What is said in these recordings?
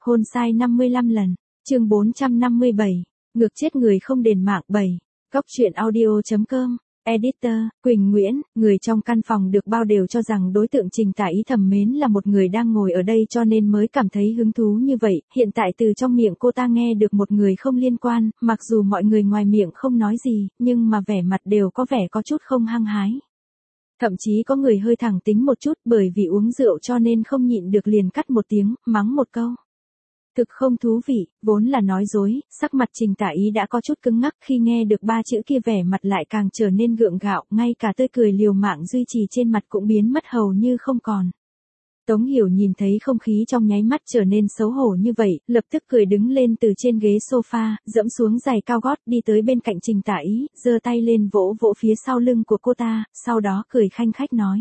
Hôn sai 55 lần. Chương 457. Ngược chết người không đền mạng 7. Góc truyện audio.com. Editor, Quỳnh Nguyễn, người trong căn phòng được bao đều cho rằng đối tượng Trình Tả Ý thầm mến là một người đang ngồi ở đây cho nên mới cảm thấy hứng thú như vậy. Hiện tại từ trong miệng cô ta nghe được một người không liên quan, mặc dù mọi người ngoài miệng không nói gì, nhưng mà vẻ mặt đều có vẻ có chút không hăng hái. Thậm chí có người hơi thẳng tính một chút bởi vì uống rượu cho nên không nhịn được liền cắt một tiếng, mắng một câu. Thực không thú vị, vốn là nói dối, sắc mặt Trình Tả Ý đã có chút cứng ngắc khi nghe được ba chữ kia vẻ mặt lại càng trở nên gượng gạo, ngay cả tươi cười liều mạng duy trì trên mặt cũng biến mất hầu như không còn. Tống Hiểu nhìn thấy không khí trong nháy mắt trở nên xấu hổ như vậy, lập tức cười đứng lên từ trên ghế sofa, dẫm xuống giày cao gót đi tới bên cạnh Trình Tả Ý, giơ tay lên vỗ vỗ phía sau lưng của cô ta, sau đó cười khanh khách nói.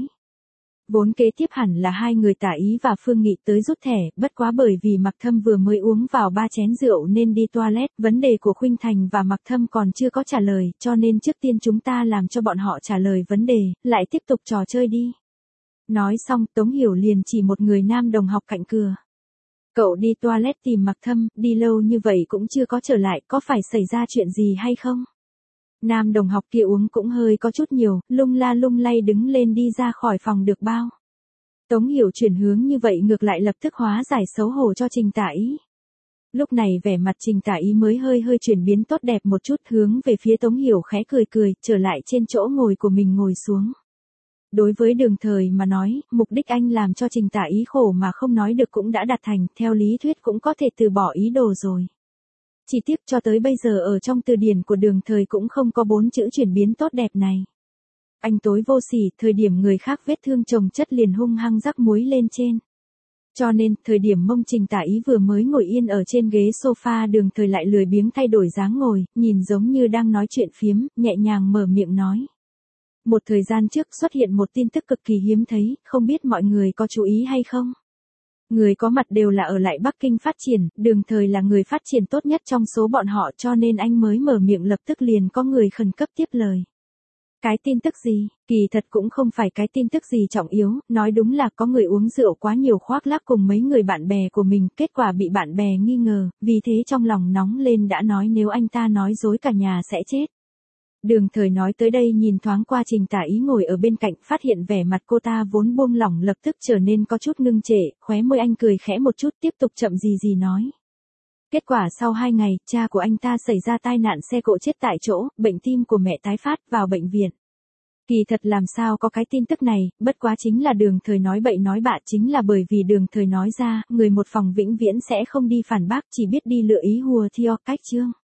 Vốn kế tiếp hẳn là hai người Tả Ý và Phương Nghị tới rút thẻ, bất quá bởi vì Mạc Thâm vừa mới uống vào 3 chén rượu nên đi toilet, vấn đề của Khuynh Thành và Mạc Thâm còn chưa có trả lời, cho nên trước tiên chúng ta làm cho bọn họ trả lời vấn đề, lại tiếp tục trò chơi đi. Nói xong, Tống Hiểu liền chỉ một người nam đồng học cạnh cửa. Cậu đi toilet tìm Mạc Thâm, đi lâu như vậy cũng chưa có trở lại, có phải xảy ra chuyện gì hay không? Nam đồng học kia uống cũng hơi có chút nhiều, lung la lung lay đứng lên đi ra khỏi phòng được bao. Tống Hiểu chuyển hướng như vậy ngược lại lập tức hóa giải xấu hổ cho Trình Tả Ý. Lúc này vẻ mặt Trình Tả Ý mới hơi chuyển biến tốt đẹp một chút, hướng về phía Tống Hiểu khẽ cười, trở lại trên chỗ ngồi của mình ngồi xuống. Đối với Đường Thời mà nói, mục đích anh làm cho Trình Tả Ý khổ mà không nói được cũng đã đạt thành, theo lý thuyết cũng có thể từ bỏ ý đồ rồi. Chỉ tiếc cho tới bây giờ ở trong từ điển của Đường Thời cũng không có 4 chữ chuyển biến tốt đẹp này. Anh tối vô sỉ, thời điểm người khác vết thương chồng chất liền hung hăng rắc muối lên trên. Cho nên, thời điểm mông Trình Tả Ý vừa mới ngồi yên ở trên ghế sofa, Đường Thời lại lười biếng thay đổi dáng ngồi, nhìn giống như đang nói chuyện phiếm, nhẹ nhàng mở miệng nói. Một thời gian trước xuất hiện một tin tức cực kỳ hiếm thấy, không biết mọi người có chú ý hay không? Người có mặt đều là ở lại Bắc Kinh phát triển, Đường Thời là người phát triển tốt nhất trong số bọn họ cho nên anh mới mở miệng lập tức liền có người khẩn cấp tiếp lời. Cái tin tức gì? Kỳ thật cũng không phải cái tin tức gì trọng yếu, nói đúng là có người uống rượu quá nhiều khoác lác cùng mấy người bạn bè của mình, kết quả bị bạn bè nghi ngờ, vì thế trong lòng nóng lên đã nói nếu anh ta nói dối cả nhà sẽ chết. Đường Thời nói tới đây nhìn thoáng qua Trình Tả Ý ngồi ở bên cạnh, phát hiện vẻ mặt cô ta vốn buông lỏng lập tức trở nên có chút ngưng trệ, khóe môi anh cười khẽ một chút tiếp tục chậm gì nói. Kết quả sau 2 ngày, cha của anh ta xảy ra tai nạn xe cộ chết tại chỗ, bệnh tim của mẹ tái phát vào bệnh viện. Kỳ thật làm sao có cái tin tức này, bất quá chính là Đường Thời nói bậy nói bạ, chính là bởi vì Đường Thời nói ra, người một phòng vĩnh viễn sẽ không đi phản bác, chỉ biết đi lựa ý hùa theo cách chương.